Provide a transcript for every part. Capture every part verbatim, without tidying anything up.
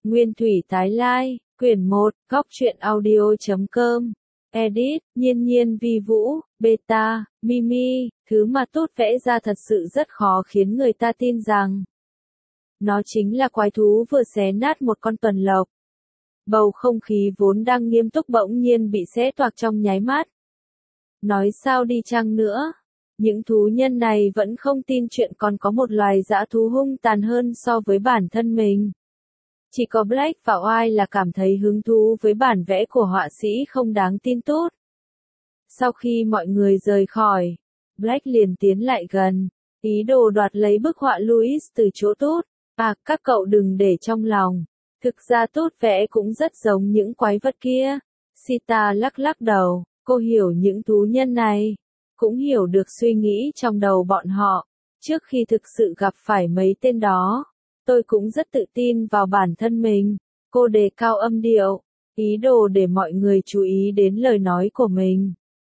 Nguyên thủy tái lai, quyển một, góc truyện audio.com. Edit, Nhiên Nhiên Vi Vũ, Beta, Mimi, thứ mà Tút vẽ ra thật sự rất khó khiến người ta tin rằng nó chính là quái thú vừa xé nát một con tuần lộc. Bầu không khí vốn đang nghiêm túc bỗng nhiên bị xé toạc trong nháy mắt. Nói sao đi chăng nữa, những thú nhân này vẫn không tin chuyện còn có một loài dã thú hung tàn hơn so với bản thân mình. Chỉ có Black và White là cảm thấy hứng thú với bản vẽ của họa sĩ không đáng tin Tút. Sau khi mọi người rời khỏi, Black liền tiến lại gần, ý đồ đoạt lấy bức họa Louis từ chỗ Tút. À, các cậu đừng để trong lòng. Thực ra Tút vẽ cũng rất giống những quái vật kia. Sita lắc lắc đầu, cô hiểu những thú nhân này, cũng hiểu được suy nghĩ trong đầu bọn họ. Trước khi thực sự gặp phải mấy tên đó, tôi cũng rất tự tin vào bản thân mình. Cô đề cao âm điệu, ý đồ để mọi người chú ý đến lời nói của mình.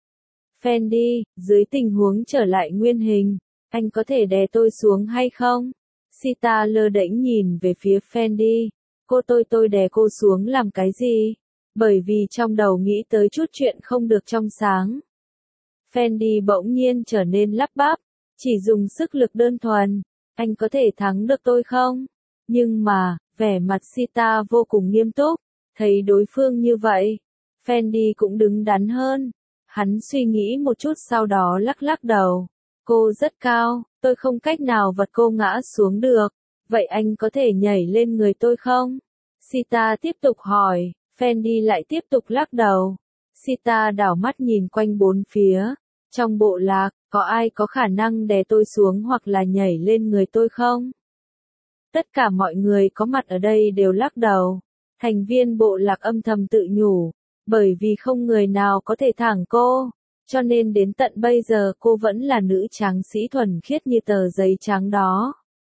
Fendi, dưới tình huống trở lại nguyên hình, anh có thể đè tôi xuống hay không? Sita lơ đễnh nhìn về phía Fendi. Cô tôi tôi đè cô xuống làm cái gì? Bởi vì trong đầu nghĩ tới chút chuyện không được trong sáng. Fendi bỗng nhiên trở nên lắp bắp, chỉ dùng sức lực đơn thuần. Anh có thể thắng được tôi không? Nhưng mà, vẻ mặt Sita vô cùng nghiêm túc. Thấy đối phương như vậy, Fendi cũng đứng đắn hơn. Hắn suy nghĩ một chút sau đó lắc lắc đầu. Cô rất cao, tôi không cách nào vật cô ngã xuống được. Vậy anh có thể nhảy lên người tôi không? Sita tiếp tục hỏi, Fendi lại tiếp tục lắc đầu. Sita đảo mắt nhìn quanh bốn phía. Trong bộ lạc, có ai có khả năng đè tôi xuống hoặc là nhảy lên người tôi không? Tất cả mọi người có mặt ở đây đều lắc đầu. Thành viên bộ lạc âm thầm tự nhủ, bởi vì không người nào có thể thẳng cô. Cho nên đến tận bây giờ cô vẫn là nữ tráng sĩ thuần khiết như tờ giấy trắng đó.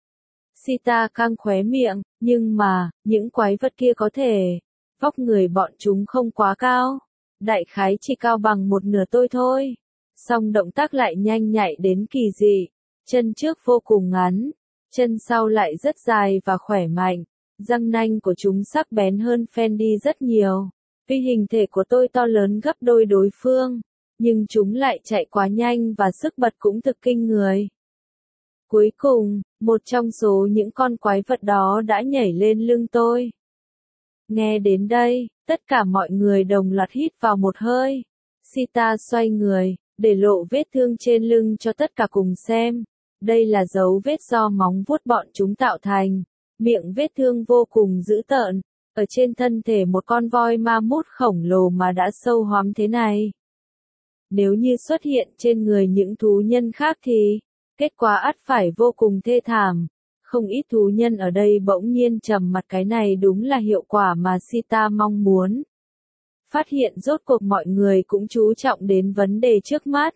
Sita căng khóe miệng, nhưng mà, những quái vật kia có thể, vóc người bọn chúng không quá cao. Đại khái chỉ cao bằng một nửa tôi thôi. Song động tác lại nhanh nhạy đến kỳ dị. Chân trước vô cùng ngắn, chân sau lại rất dài và khỏe mạnh. Răng nanh của chúng sắc bén hơn Fendi rất nhiều. Vì hình thể của tôi to lớn gấp đôi đối phương. Nhưng chúng lại chạy quá nhanh và sức bật cũng thực kinh người. Cuối cùng, một trong số những con quái vật đó đã nhảy lên lưng tôi. Nghe đến đây, tất cả mọi người đồng loạt hít vào một hơi. Sita xoay người, để lộ vết thương trên lưng cho tất cả cùng xem. Đây là dấu vết do móng vuốt bọn chúng tạo thành. Miệng vết thương vô cùng dữ tợn, ở trên thân thể một con voi ma mút khổng lồ mà đã sâu hoắm thế này. Nếu như xuất hiện trên người những thú nhân khác thì, kết quả ắt phải vô cùng thê thảm. Không ít thú nhân ở đây bỗng nhiên trầm mặt, cái này đúng là hiệu quả mà Sita mong muốn. Phát hiện rốt cuộc mọi người cũng chú trọng đến vấn đề trước mắt.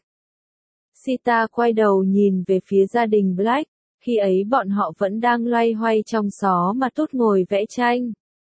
Sita quay đầu nhìn về phía gia đình Black, khi ấy bọn họ vẫn đang loay hoay trong xó mà Tút ngồi vẽ tranh.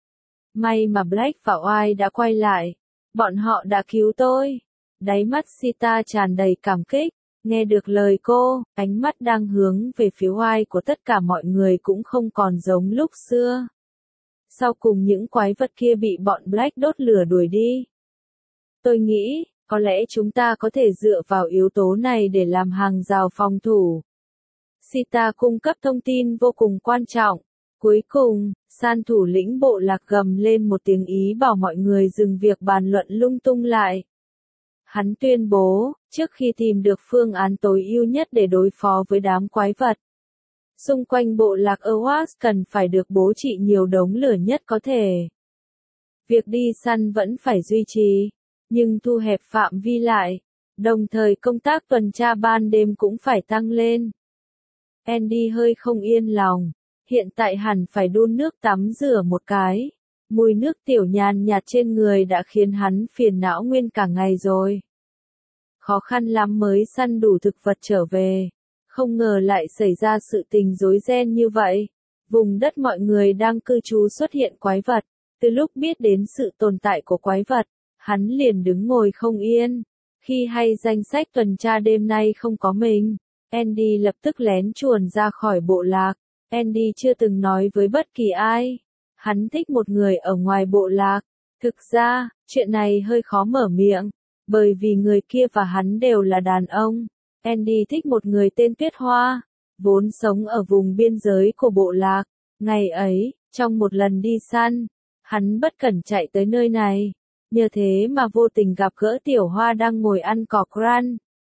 May mà Black và White đã quay lại, bọn họ đã cứu tôi. Đáy mắt Sita tràn đầy cảm kích, nghe được lời cô, ánh mắt đang hướng về phía White của tất cả mọi người cũng không còn giống lúc xưa. Sau cùng những quái vật kia bị bọn Black đốt lửa đuổi đi. Tôi nghĩ, có lẽ chúng ta có thể dựa vào yếu tố này để làm hàng rào phòng thủ. Sita cung cấp thông tin vô cùng quan trọng. Cuối cùng, San thủ lĩnh bộ lạc gầm lên một tiếng ý bảo mọi người dừng việc bàn luận lung tung lại. Hắn tuyên bố, trước khi tìm được phương án tối ưu nhất để đối phó với đám quái vật, xung quanh bộ lạc Awas cần phải được bố trí nhiều đống lửa nhất có thể. Việc đi săn vẫn phải duy trì, nhưng thu hẹp phạm vi lại, đồng thời công tác tuần tra ban đêm cũng phải tăng lên. Andy hơi không yên lòng, hiện tại hẳn phải đun nước tắm rửa một cái. Mùi nước tiểu nhàn nhạt trên người đã khiến hắn phiền não nguyên cả ngày rồi. Khó khăn lắm mới săn đủ thực vật trở về. Không ngờ lại xảy ra sự tình rối ren như vậy. Vùng đất mọi người đang cư trú xuất hiện quái vật. Từ lúc biết đến sự tồn tại của quái vật, hắn liền đứng ngồi không yên. Khi hay danh sách tuần tra đêm nay không có mình, Andy lập tức lén chuồn ra khỏi bộ lạc. Andy chưa từng nói với bất kỳ ai. Hắn thích một người ở ngoài bộ lạc. Thực ra, chuyện này hơi khó mở miệng, bởi vì người kia và hắn đều là đàn ông. Andy thích một người tên Tuyết Hoa, vốn sống ở vùng biên giới của bộ lạc. Ngày ấy, trong một lần đi săn, hắn bất cẩn chạy tới nơi này, nhờ thế mà vô tình gặp gỡ Tiểu Hoa đang ngồi ăn cỏ gran.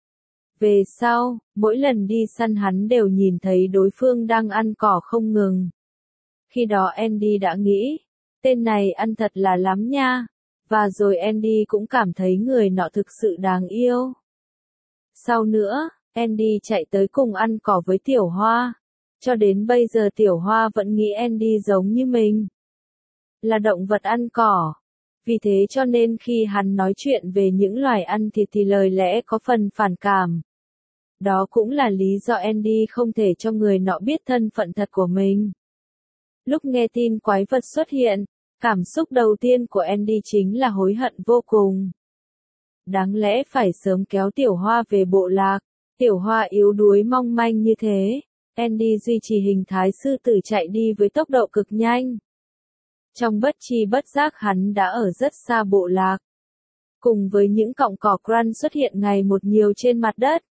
Về sau, mỗi lần đi săn hắn đều nhìn thấy đối phương đang ăn cỏ không ngừng. Khi đó Andy đã nghĩ, tên này ăn thật là lắm nha, và rồi Andy cũng cảm thấy người nọ thực sự đáng yêu. Sau nữa, Andy chạy tới cùng ăn cỏ với Tiểu Hoa. Cho đến bây giờ Tiểu Hoa vẫn nghĩ Andy giống như mình, là động vật ăn cỏ. Vì thế cho nên khi hắn nói chuyện về những loài ăn thịt thì lời lẽ có phần phản cảm. Đó cũng là lý do Andy không thể cho người nọ biết thân phận thật của mình. Lúc nghe tin quái vật xuất hiện, cảm xúc đầu tiên của Andy chính là hối hận vô cùng. Đáng lẽ phải sớm kéo Tiểu Hoa về bộ lạc. Tiểu Hoa yếu đuối mong manh như thế. Andy duy trì hình thái sư tử chạy đi với tốc độ cực nhanh. Trong bất tri bất giác hắn đã ở rất xa bộ lạc. Cùng với những cọng cỏ gran xuất hiện ngày một nhiều trên mặt đất.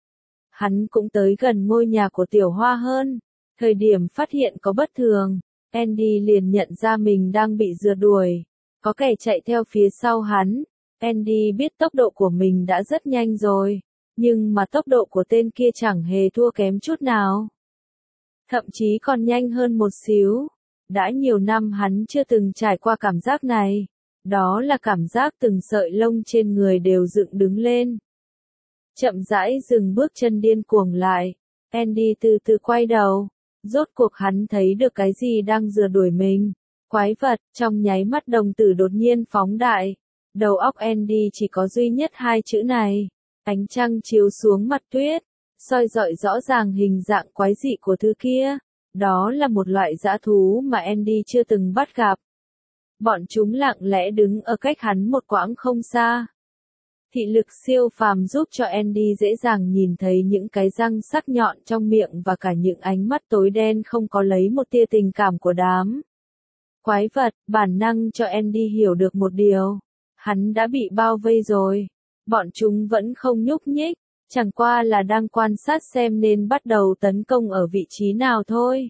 Hắn cũng tới gần ngôi nhà của Tiểu Hoa hơn. Thời điểm phát hiện có bất thường, Andy liền nhận ra mình đang bị rượt đuổi. Có kẻ chạy theo phía sau hắn. Andy biết tốc độ của mình đã rất nhanh rồi. Nhưng mà tốc độ của tên kia chẳng hề thua kém chút nào. Thậm chí còn nhanh hơn một xíu. Đã nhiều năm hắn chưa từng trải qua cảm giác này. Đó là cảm giác từng sợi lông trên người đều dựng đứng lên. Chậm rãi dừng bước chân điên cuồng lại. Andy từ từ quay đầu. Rốt cuộc hắn thấy được cái gì đang rượt đuổi mình. Quái vật, trong nháy mắt đồng tử đột nhiên phóng đại. Đầu óc Andy chỉ có duy nhất hai chữ này. Ánh trăng chiếu xuống mặt tuyết, soi rọi rõ ràng hình dạng quái dị của thứ kia. Đó là một loại dã thú mà Andy chưa từng bắt gặp. Bọn chúng lặng lẽ đứng ở cách hắn một quãng không xa. Thị lực siêu phàm giúp cho Andy dễ dàng nhìn thấy những cái răng sắc nhọn trong miệng và cả những ánh mắt tối đen không có lấy một tia tình cảm của đám quái vật. Bản năng cho Andy hiểu được một điều. Hắn đã bị bao vây rồi. Bọn chúng vẫn không nhúc nhích, chẳng qua là đang quan sát xem nên bắt đầu tấn công ở vị trí nào thôi.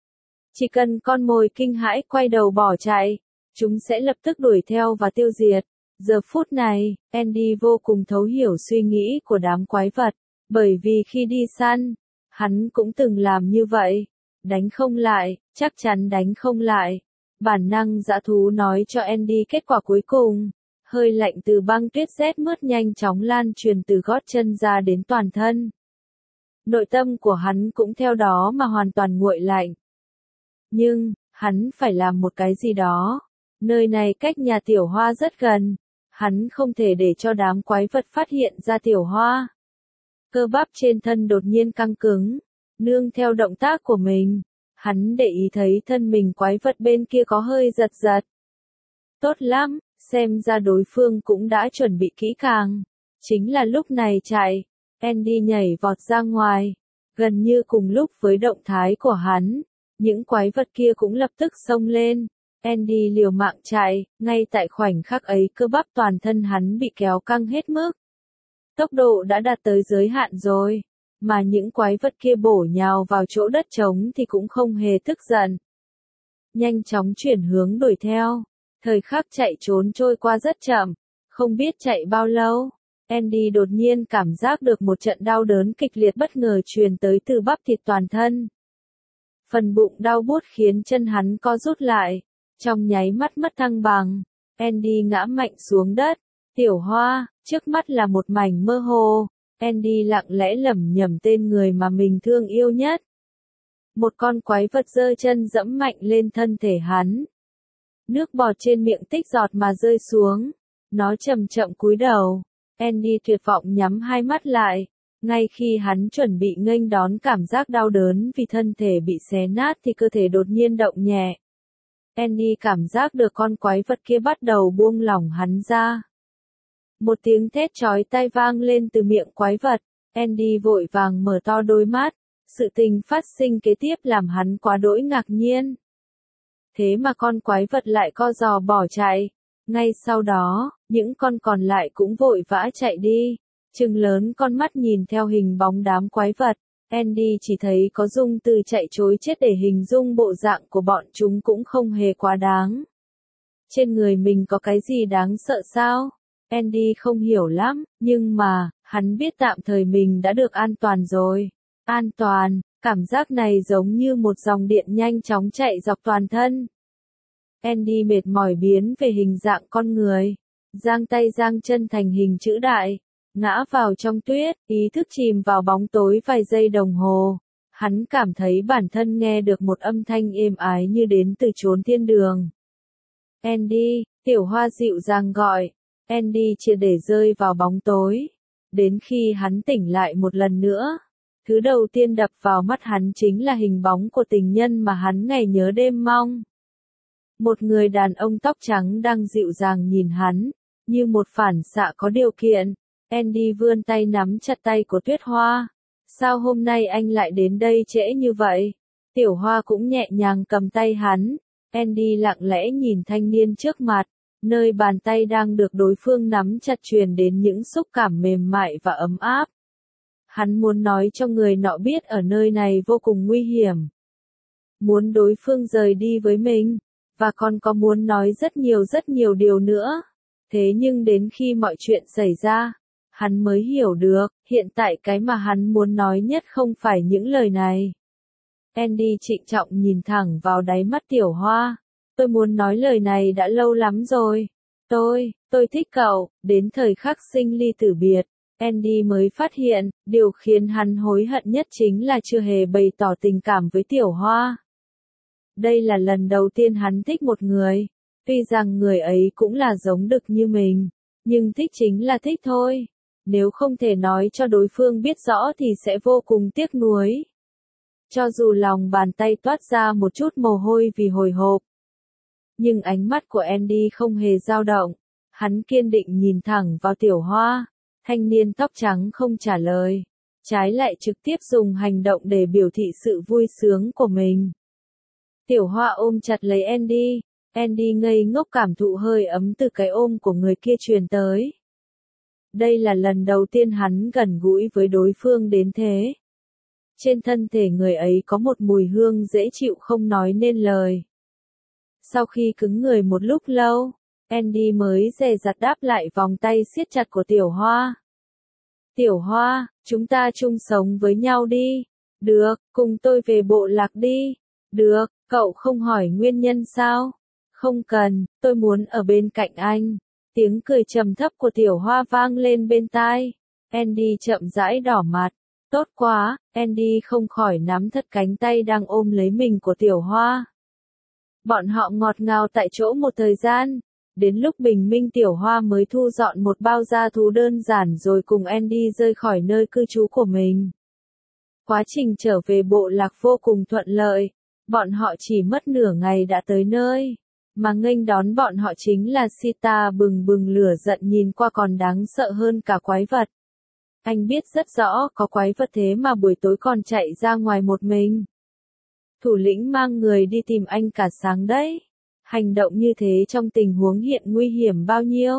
Chỉ cần con mồi kinh hãi quay đầu bỏ chạy, chúng sẽ lập tức đuổi theo và tiêu diệt. Giờ phút này, Andy vô cùng thấu hiểu suy nghĩ của đám quái vật, bởi vì khi đi săn, hắn cũng từng làm như vậy. Đánh không lại, chắc chắn đánh không lại. Bản năng dã thú nói cho Andy kết quả cuối cùng. Hơi lạnh từ băng tuyết rét mướt nhanh chóng lan truyền từ gót chân ra đến toàn thân. Nội tâm của hắn cũng theo đó mà hoàn toàn nguội lạnh. Nhưng, hắn phải làm một cái gì đó. Nơi này cách nhà Tiểu Hoa rất gần. Hắn không thể để cho đám quái vật phát hiện ra Tiểu Hoa. Cơ bắp trên thân đột nhiên căng cứng. Nương theo động tác của mình, hắn để ý thấy thân mình quái vật bên kia có hơi giật giật. Tốt lắm, xem ra đối phương cũng đã chuẩn bị kỹ càng. Chính là lúc này chạy, Andy nhảy vọt ra ngoài. Gần như cùng lúc với động thái của hắn, những quái vật kia cũng lập tức xông lên. Andy liều mạng chạy, ngay tại khoảnh khắc ấy cơ bắp toàn thân hắn bị kéo căng hết mức. Tốc độ đã đạt tới giới hạn rồi, mà những quái vật kia bổ nhào vào chỗ đất trống thì cũng không hề tức giận. Nhanh chóng chuyển hướng đuổi theo, thời khắc chạy trốn trôi qua rất chậm, không biết chạy bao lâu. Andy đột nhiên cảm giác được một trận đau đớn kịch liệt bất ngờ truyền tới từ bắp thịt toàn thân. Phần bụng đau buốt khiến chân hắn co rút lại. Trong nháy mắt mất thăng bằng, Andy ngã mạnh xuống đất. Tiểu Hoa, trước mắt là một mảnh mơ hồ. Andy lặng lẽ lẩm nhẩm tên người mà mình thương yêu nhất. Một con quái vật giơ chân dẫm mạnh lên thân thể hắn. Nước bọt trên miệng tích giọt mà rơi xuống. Nó chậm chậm cúi đầu. Andy tuyệt vọng nhắm hai mắt lại. Ngay khi hắn chuẩn bị nghênh đón cảm giác đau đớn vì thân thể bị xé nát thì cơ thể đột nhiên động nhẹ. Andy cảm giác được con quái vật kia bắt đầu buông lỏng hắn ra. Một tiếng thét chói tai vang lên từ miệng quái vật. Andy vội vàng mở to đôi mắt. Sự tình phát sinh kế tiếp làm hắn quá đỗi ngạc nhiên. thế mà con quái vật lại co giò bỏ chạy. Ngay sau đó, những con còn lại cũng vội vã chạy đi, trừng lớn con mắt nhìn theo hình bóng đám quái vật. Andy chỉ thấy có Dung từ chạy trối chết để hình dung bộ dạng của bọn chúng cũng không hề quá đáng. Trên người mình có cái gì đáng sợ sao? Andy không hiểu lắm, nhưng mà, hắn biết tạm thời mình đã được an toàn rồi. An toàn, cảm giác này giống như một dòng điện nhanh chóng chạy dọc toàn thân. Andy mệt mỏi biến về hình dạng con người, giang tay giang chân thành hình chữ đại, ngã vào trong tuyết, ý thức chìm vào bóng tối vài giây đồng hồ. Hắn cảm thấy bản thân nghe được một âm thanh êm ái như đến từ chốn thiên đường. Andy, Tiểu Hoa dịu dàng gọi. Andy triệt để rơi vào bóng tối. Đến khi hắn tỉnh lại một lần nữa, thứ đầu tiên đập vào mắt hắn chính là hình bóng của tình nhân mà hắn ngày nhớ đêm mong. Một người đàn ông tóc trắng đang dịu dàng nhìn hắn, như một phản xạ có điều kiện. Andy vươn tay nắm chặt tay của Tuyết Hoa. Sao hôm nay anh lại đến đây trễ như vậy? Tiểu Hoa cũng nhẹ nhàng cầm tay hắn. Andy lặng lẽ nhìn thanh niên trước mặt, nơi bàn tay đang được đối phương nắm chặt truyền đến những xúc cảm mềm mại và ấm áp. Hắn muốn nói cho người nọ biết ở nơi này vô cùng nguy hiểm. Muốn đối phương rời đi với mình, và còn có muốn nói rất nhiều rất nhiều điều nữa. Thế nhưng đến khi mọi chuyện xảy ra, hắn mới hiểu được, hiện tại cái mà hắn muốn nói nhất không phải những lời này. Andy trịnh trọng nhìn thẳng vào đáy mắt Tiểu Hoa. Tôi muốn nói lời này đã lâu lắm rồi. Tôi, tôi thích cậu. Đến thời khắc sinh ly tử biệt, Andy mới phát hiện, điều khiến hắn hối hận nhất chính là chưa hề bày tỏ tình cảm với Tiểu Hoa. Đây là lần đầu tiên hắn thích một người. Tuy rằng người ấy cũng là giống đực như mình, nhưng thích chính là thích thôi. Nếu không thể nói cho đối phương biết rõ thì sẽ vô cùng tiếc nuối. Cho dù lòng bàn tay toát ra một chút mồ hôi vì hồi hộp. Nhưng ánh mắt của Andy không hề dao động. Hắn kiên định nhìn thẳng vào Tiểu Hoa. Thanh niên tóc trắng không trả lời. Trái lại trực tiếp dùng hành động để biểu thị sự vui sướng của mình. Tiểu Hoa ôm chặt lấy Andy. Andy ngây ngốc cảm thụ hơi ấm từ cái ôm của người kia truyền tới. Đây là lần đầu tiên hắn gần gũi với đối phương đến thế. Trên thân thể người ấy có một mùi hương dễ chịu không nói nên lời. Sau khi cứng người một lúc lâu, Andy mới dè dặt đáp lại vòng tay siết chặt của Tiểu Hoa. Tiểu Hoa, chúng ta chung sống với nhau đi. Được, cùng tôi về bộ lạc đi. Được, cậu không hỏi nguyên nhân sao? Không cần, tôi muốn ở bên cạnh anh. Tiếng cười trầm thấp của Tiểu Hoa vang lên bên tai. Andy chậm rãi đỏ mặt. Tốt quá, Andy không khỏi nắm thật cánh tay đang ôm lấy mình của Tiểu Hoa. Bọn họ ngọt ngào tại chỗ một thời gian. Đến lúc bình minh Tiểu Hoa mới thu dọn một bao gia thú đơn giản rồi cùng Andy rời khỏi nơi cư trú của mình. Quá trình trở về bộ lạc vô cùng thuận lợi. Bọn họ chỉ mất nửa ngày đã tới nơi. Mà nghênh đón bọn họ chính là Sita bừng bừng lửa giận nhìn qua còn đáng sợ hơn cả quái vật. Anh biết rất rõ có quái vật thế mà buổi tối còn chạy ra ngoài một mình. Thủ lĩnh mang người đi tìm anh cả sáng đấy. Hành động như thế trong tình huống hiện nguy hiểm bao nhiêu?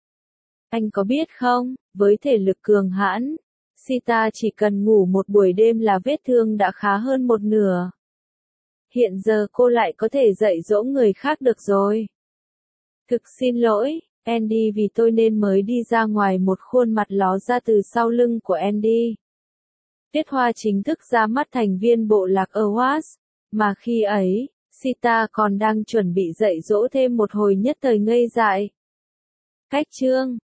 Anh có biết không, với thể lực cường hãn, Sita chỉ cần ngủ một buổi đêm là vết thương đã khá hơn một nửa. Hiện giờ cô lại có thể dạy dỗ người khác được rồi. Thực xin lỗi, Andy vì tôi nên mới đi ra ngoài. Một khuôn mặt ló ra từ sau lưng của Andy. Tuyết Hoa chính thức ra mắt thành viên bộ lạc Awas, mà khi ấy, Sita còn đang chuẩn bị dạy dỗ thêm một hồi nhất thời ngây dại. Cách chương